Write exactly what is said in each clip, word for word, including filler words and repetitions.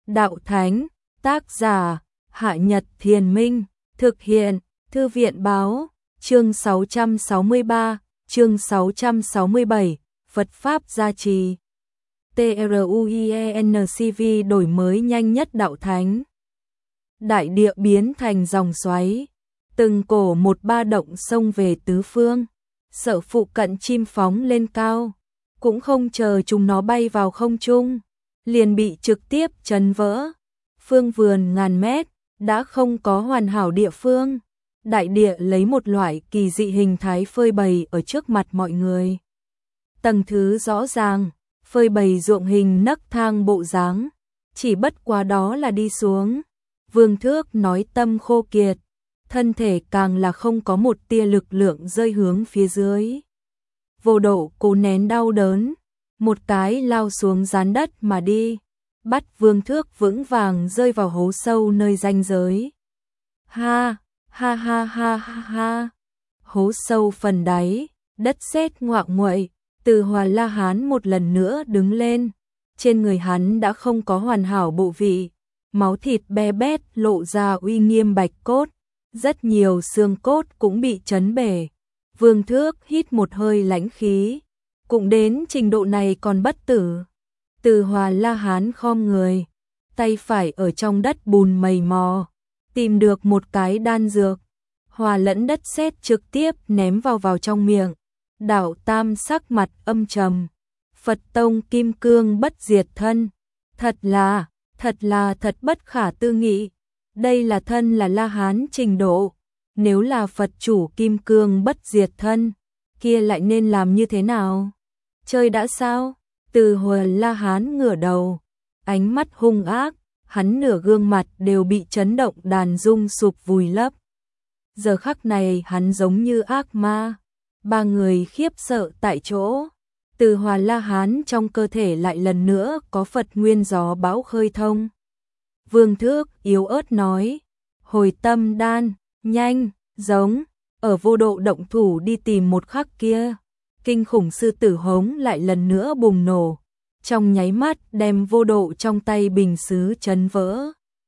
Đạo Thánh, tác giả, Hạ Nhật Thiền Minh, thực hiện, Thư viện Báo, chương sáu trăm sáu mươi ba, chương sáu trăm sáu mươi bảy, Phật Pháp gia trì. TRUIENCV đổi mới nhanh nhất Đạo Thánh. Đại địa biến thành dòng xoáy, từng cổ một ba động sông về tứ phương, sợ phụ cận chim phóng lên cao, cũng không chờ chúng nó bay vào không trung, liền bị trực tiếp chấn vỡ. Phương vườn ngàn mét, đã không có hoàn hảo địa phương. Đại địa lấy một loại kỳ dị hình thái phơi bày ở trước mặt mọi người. Tầng thứ rõ ràng, phơi bày ruộng hình nấc thang bộ dáng, chỉ bất quá đó là đi xuống. Vương Thước nói tâm khô kiệt, thân thể càng là không có một tia lực lượng rơi hướng phía dưới. Vô Độ cố nén đau đớn, một cái lao xuống dán đất mà đi, bắt Vương Thước vững vàng rơi vào hố sâu nơi ranh giới. Ha, ha ha ha ha ha. Hố sâu phần đáy, đất sét ngoạc nguậy, Từ Hòa La Hán một lần nữa đứng lên. Trên người hắn đã không có hoàn hảo bộ vị, máu thịt be bét lộ ra uy nghiêm bạch cốt, rất nhiều xương cốt cũng bị chấn bể. Vương Thước hít một hơi lãnh khí, cũng đến trình độ này còn bất tử. Từ Hòa La Hán khom người, tay phải ở trong đất bùn mầy mò, tìm được một cái đan dược, hòa lẫn đất sét trực tiếp ném vào vào trong miệng. Đạo Tam sắc mặt âm trầm, Phật tông kim cương bất diệt thân, thật là, thật là thật bất khả tư nghị. Đây là thân là La Hán trình độ, nếu là Phật chủ kim cương bất diệt thân, kia lại nên làm như thế nào? Chơi đã sao? Từ Hòa La Hán ngửa đầu, ánh mắt hung ác, hắn nửa gương mặt đều bị chấn động đàn rung sụp vùi lấp. Giờ khắc này hắn giống như ác ma, ba người khiếp sợ tại chỗ. Từ Hòa La Hán trong cơ thể lại lần nữa có Phật nguyên gió bão khơi thông. Vương Thước yếu ớt nói, hồi tâm đan, nhanh, giống, ở Vô Độ động thủ đi tìm một khắc kia. Kinh khủng sư tử hống lại lần nữa bùng nổ, trong nháy mắt đem Vô Độ trong tay bình sứ chấn vỡ.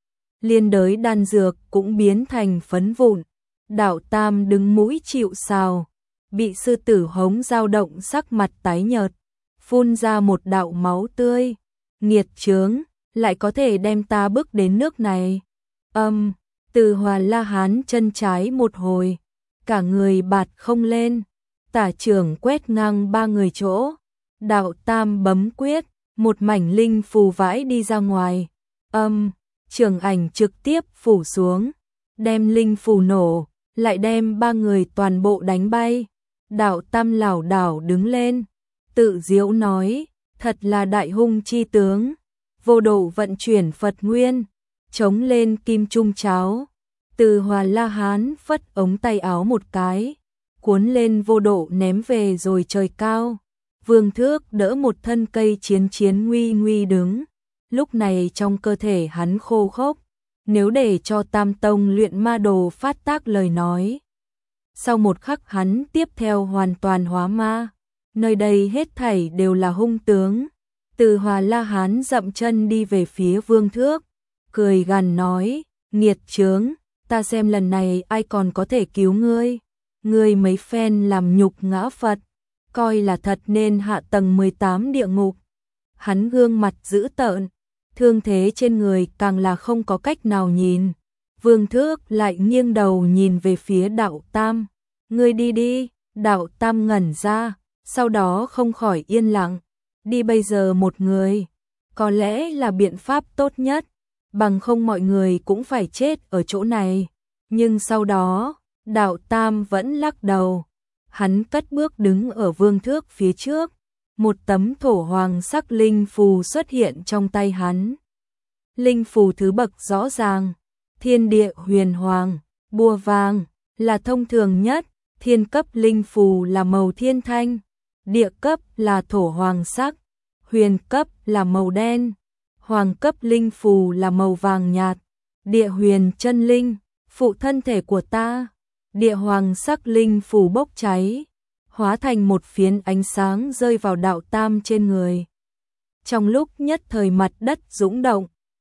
Liên đới đan dược cũng biến thành phấn vụn. Đạo Tam đứng mũi chịu sào, bị sư tử hống dao động sắc mặt tái nhợt, phun ra một đạo máu tươi. Nghiệt chướng, lại có thể đem ta bước đến nước này. Âm, um, Từ Hòa La Hán chân trái một hồi, cả người bạt không lên. Tả trưởng quét ngang ba người chỗ, Đạo Tam bấm quyết, một mảnh linh phù vãi đi ra ngoài. Âm, um, trường ảnh trực tiếp phủ xuống, đem linh phù nổ, lại đem ba người toàn bộ đánh bay. Đạo Tam lảo đảo đứng lên, tự diễu nói, thật là đại hung chi tướng. Vô Độ vận chuyển Phật nguyên, chống lên kim trung cháo. Từ Hòa La Hán phất ống tay áo một cái, cuốn lên Vô Độ ném về rồi trời cao. Vương Thước đỡ một thân cây chiến chiến nguy nguy đứng, lúc này trong cơ thể hắn khô khốc, nếu để cho Tam Tông luyện ma đồ phát tác lời nói. Sau một khắc hắn tiếp theo hoàn toàn hóa ma, nơi đây hết thảy đều là hung tướng. Từ Hòa La Hán dậm chân đi về phía Vương Thước, cười gằn nói, nghiệt chướng, ta xem lần này ai còn có thể cứu ngươi. Ngươi mấy phen làm nhục ngã Phật, coi là thật nên hạ tầng mười tám địa ngục. Hắn gương mặt dữ tợn, thương thế trên người càng là không có cách nào nhìn. Vương Thước lại nghiêng đầu nhìn về phía Đạo Tam, ngươi đi đi. Đạo Tam ngẩn ra, sau đó không khỏi yên lặng. Đi bây giờ một người, có lẽ là biện pháp tốt nhất, bằng không mọi người cũng phải chết ở chỗ này. Nhưng sau đó, Đạo Tam vẫn lắc đầu, hắn cất bước đứng ở Vương Thước phía trước, một tấm thổ hoàng sắc linh phù xuất hiện trong tay hắn. Linh phù thứ bậc rõ ràng, thiên địa huyền hoàng, bùa vàng, là thông thường nhất, thiên cấp linh phù là màu thiên thanh, địa cấp là thổ hoàng sắc, huyền cấp là màu đen, hoàng cấp linh phù là màu vàng nhạt. Địa huyền chân linh, phụ thân thể của ta. Địa hoàng sắc linh phù bốc cháy, hóa thành một phiến ánh sáng rơi vào Đạo Tam trên người. Trong lúc nhất thời mặt đất rung động,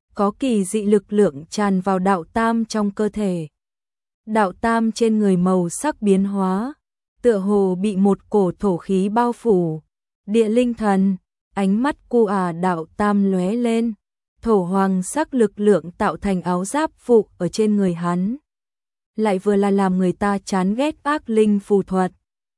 có kỳ dị lực lượng tràn vào đạo tam trong cơ thể. Đạo tam trên người màu sắc biến hóa, tựa hồ bị một cổ thổ khí bao phủ. Địa linh thần, ánh mắt cu à đạo tam lóe lên, thổ hoàng sắc lực lượng tạo thành áo giáp phụ ở trên người hắn. Lại vừa là làm người ta chán ghét ác linh phù thuật.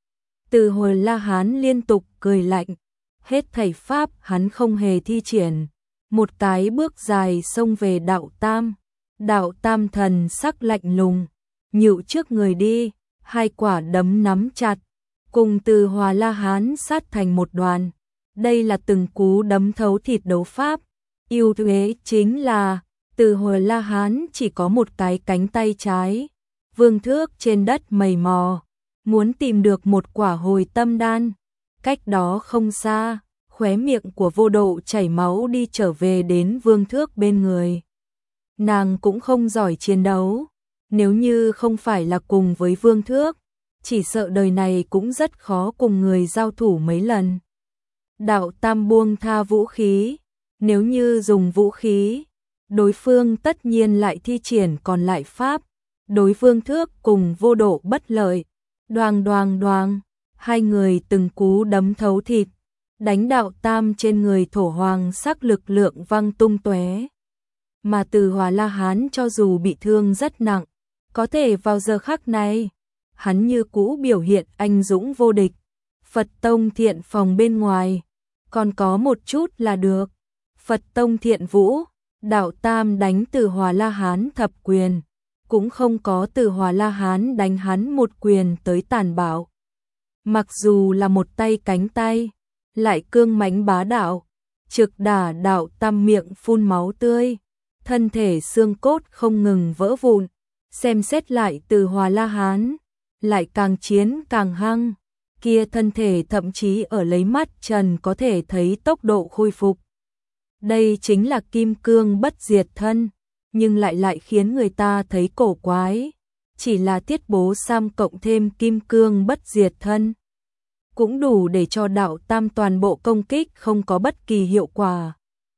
Từ hồi La Hán liên tục cười lạnh, hết thảy pháp hắn không hề thi triển, một cái bước dài xông về đạo tam. Đạo tam thần sắc lạnh lùng, nhựu trước người đi, hai quả đấm nắm chặt, cùng Từ Hòa La Hán sát thành một đoàn. Đây là từng cú đấm thấu thịt đấu pháp. Ưu thế chính là Từ Hòa La Hán chỉ có một cái cánh tay trái. Vương Thước trên đất mầy mò, muốn tìm được một quả hồi tâm đan. Cách đó không xa, khóe miệng của Vô Độ chảy máu đi trở về đến Vương Thước bên người. Nàng cũng không giỏi chiến đấu, nếu như không phải là cùng với Vương Thước, chỉ sợ đời này cũng rất khó cùng người giao thủ mấy lần. Đạo tam buông tha vũ khí, nếu như dùng vũ khí, đối phương tất nhiên lại thi triển còn lại pháp, đối Vương Thước cùng Vô Độ bất lợi. Đoàng đoàng đoàng, hai người từng cú đấm thấu thịt, đánh đạo tam trên người thổ hoàng sắc lực lượng văng tung tóe. Mà Từ Hòa La Hán cho dù bị thương rất nặng, có thể vào giờ khắc này, hắn như cũ biểu hiện anh dũng vô địch. Phật Tông Thiện Phòng bên ngoài, còn có một chút là được. Phật Tông Thiện Vũ, đạo tam đánh Từ Hòa La Hán thập quyền, cũng không có Từ Hòa La Hán đánh hắn một quyền tới tàn bạo. Mặc dù là một tay cánh tay, lại cương mãnh bá đạo, trực đả đạo tam miệng phun máu tươi, thân thể xương cốt không ngừng vỡ vụn. Xem xét lại Từ Hòa La Hán, lại càng chiến càng hăng, kia thân thể thậm chí ở lấy mắt trần có thể thấy tốc độ khôi phục. Đây chính là kim cương bất diệt thân, nhưng lại lại khiến người ta thấy cổ quái, chỉ là Tiết Bố Sam cộng thêm kim cương bất diệt thân, cũng đủ để cho đạo tam toàn bộ công kích không có bất kỳ hiệu quả.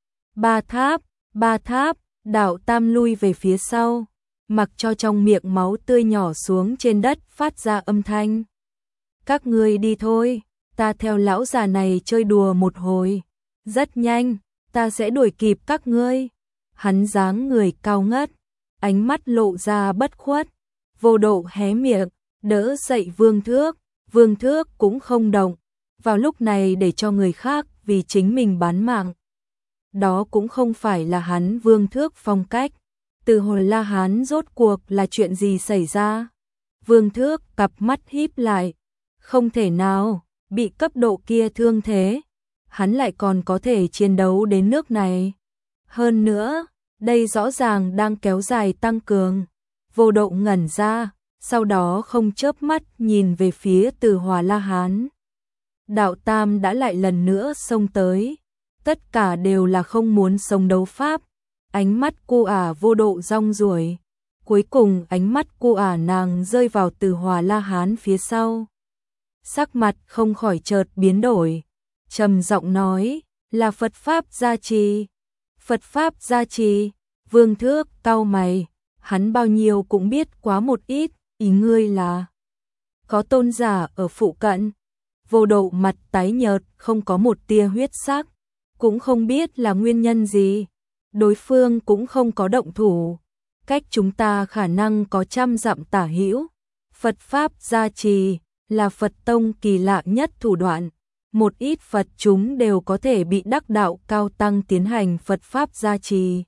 Ba tháp, ba tháp, đạo tam lui về phía sau, mặc cho trong miệng máu tươi nhỏ xuống trên đất phát ra âm thanh. Các ngươi đi thôi, ta theo lão già này chơi đùa một hồi, rất nhanh, ta sẽ đuổi kịp các ngươi. Hắn dáng người cao ngất, ánh mắt lộ ra bất khuất. Vô Độ hé miệng, đỡ dậy Vương Thước, Vương Thước cũng không động, vào lúc này để cho người khác vì chính mình bán mạng. Đó cũng không phải là hắn Vương Thước phong cách. Từ hồi La Hán rốt cuộc là chuyện gì xảy ra? Vương Thước cặp mắt híp lại, không thể nào, bị cấp độ kia thương thế, hắn lại còn có thể chiến đấu đến nước này. Hơn nữa, đây rõ ràng đang kéo dài tăng cường. Vô Độ ngẩn ra, sau đó không chớp mắt nhìn về phía Từ Hòa La Hán. Đạo tam đã lại lần nữa xông tới, tất cả đều là không muốn sống đấu pháp. Ánh mắt cô ả Vô Độ rong ruổi, cuối cùng ánh mắt cô ả nàng rơi vào Từ Hòa La Hán phía sau. Sắc mặt không khỏi chợt biến đổi, trầm giọng nói, là Phật Pháp gia trì. Phật Pháp gia trì. Vương Thước cau mày, hắn bao nhiêu cũng biết quá một ít, ý ngươi là có tôn giả ở phụ cận. Vô Độ mặt tái nhợt, không có một tia huyết sắc, cũng không biết là nguyên nhân gì. Đối phương cũng không có động thủ, cách chúng ta khả năng có trăm dặm tả hữu. Phật Pháp gia trì là Phật Tông kỳ lạ nhất thủ đoạn, một ít Phật chúng đều có thể bị đắc đạo cao tăng tiến hành Phật Pháp gia trì.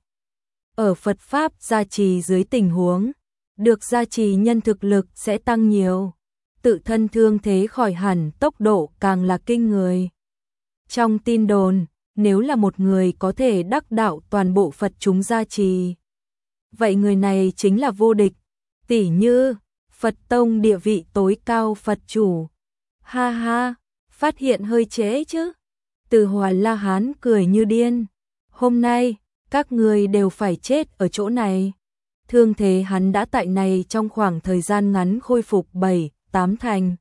Ở Phật Pháp gia trì dưới tình huống, được gia trì nhân thực lực sẽ tăng nhiều, tự thân thương thế khỏi hẳn tốc độ càng là kinh người. Trong tin đồn, nếu là một người có thể đắc đạo toàn bộ Phật chúng gia trì, vậy người này chính là vô địch, tỉ như Phật Tông địa vị tối cao Phật chủ. Ha ha, phát hiện hơi trễ chứ. Từ Hòa La Hán cười như điên. Hôm nay, các người đều phải chết ở chỗ này. Thương thế hắn đã tại này trong khoảng thời gian ngắn khôi phục bảy, tám thành.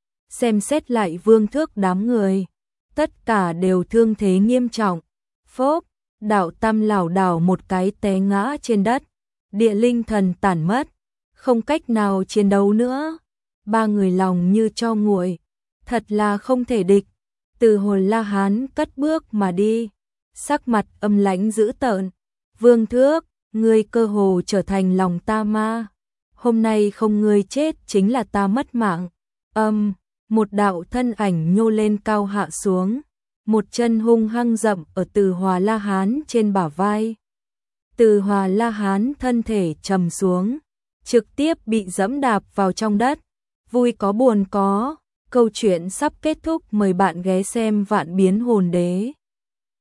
Xem xét lại Vương Thước đám người, tất cả đều thương thế nghiêm trọng. Phốp, Đạo Tam lảo đảo một cái té ngã trên đất, địa linh thần tản mất, không cách nào chiến đấu nữa. Ba người lòng như tro nguội, thật là không thể địch. Từ Hồn La Hán cất bước mà đi, sắc mặt âm lãnh dữ tợn. Vương Thước, ngươi cơ hồ trở thành lòng ta ma. Hôm nay không ngươi chết chính là ta mất mạng. Âm, một đạo thân ảnh nhô lên cao hạ xuống, một chân hung hăng dậm ở Từ Hòa La Hán trên bả vai. Từ Hòa La Hán thân thể trầm xuống, trực tiếp bị dẫm đạp vào trong đất. Vui có buồn có, câu chuyện sắp kết thúc, mời bạn ghé xem Vạn Biến Hồn Đế.